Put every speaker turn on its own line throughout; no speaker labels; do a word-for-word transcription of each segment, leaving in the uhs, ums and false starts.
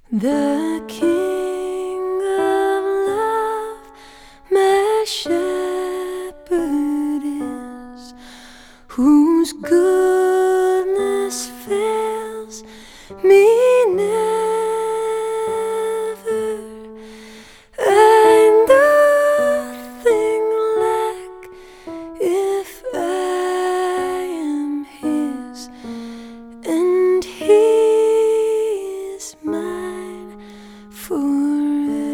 The King of Love, my shepherd is, whose goodness fails me never. I nothing lack if I am His, and He is mine forever.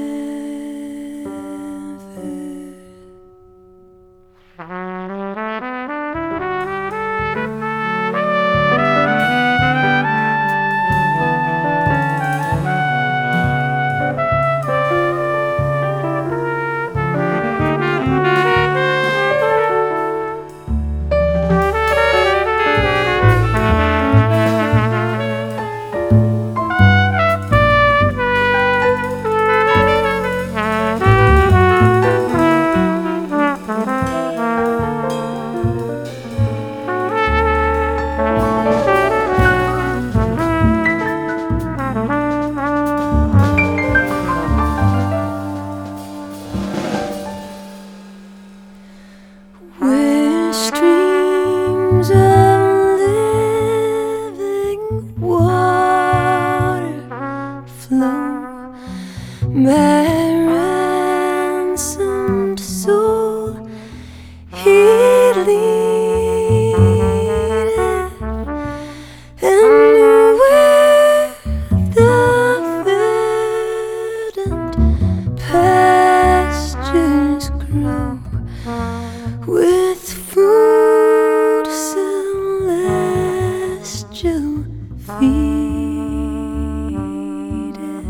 Where streams of living water flow, my ransomed soul He leadeth, and where the verdant pastures grow, with food celestial feedeth.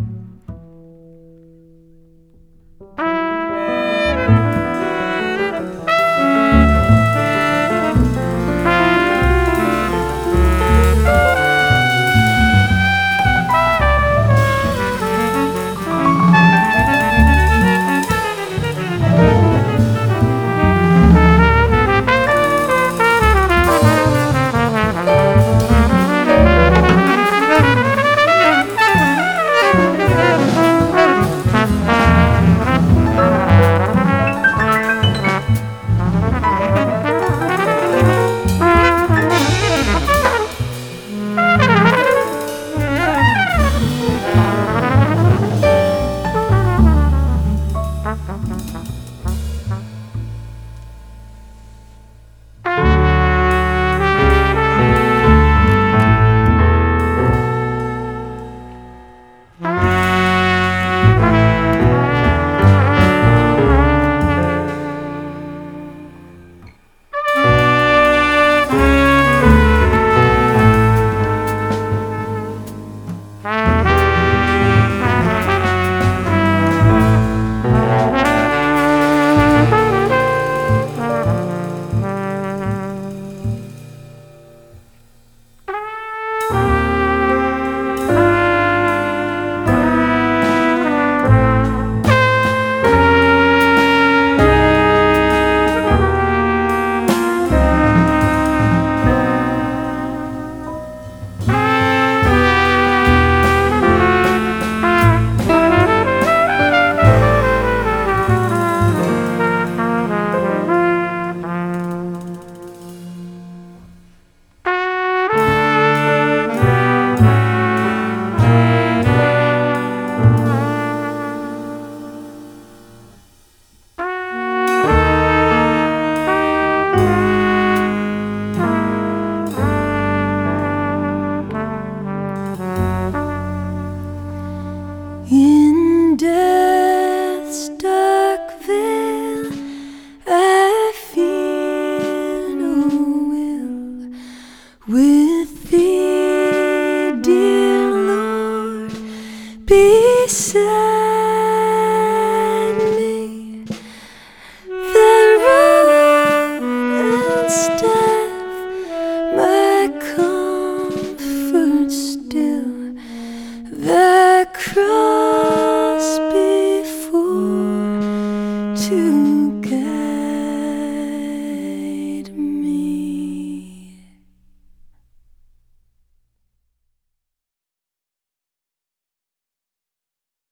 In death's dark veil I fear no ill. With Thee, dear Lord, beside me, Thy rod and staff my comfort still, Thy cross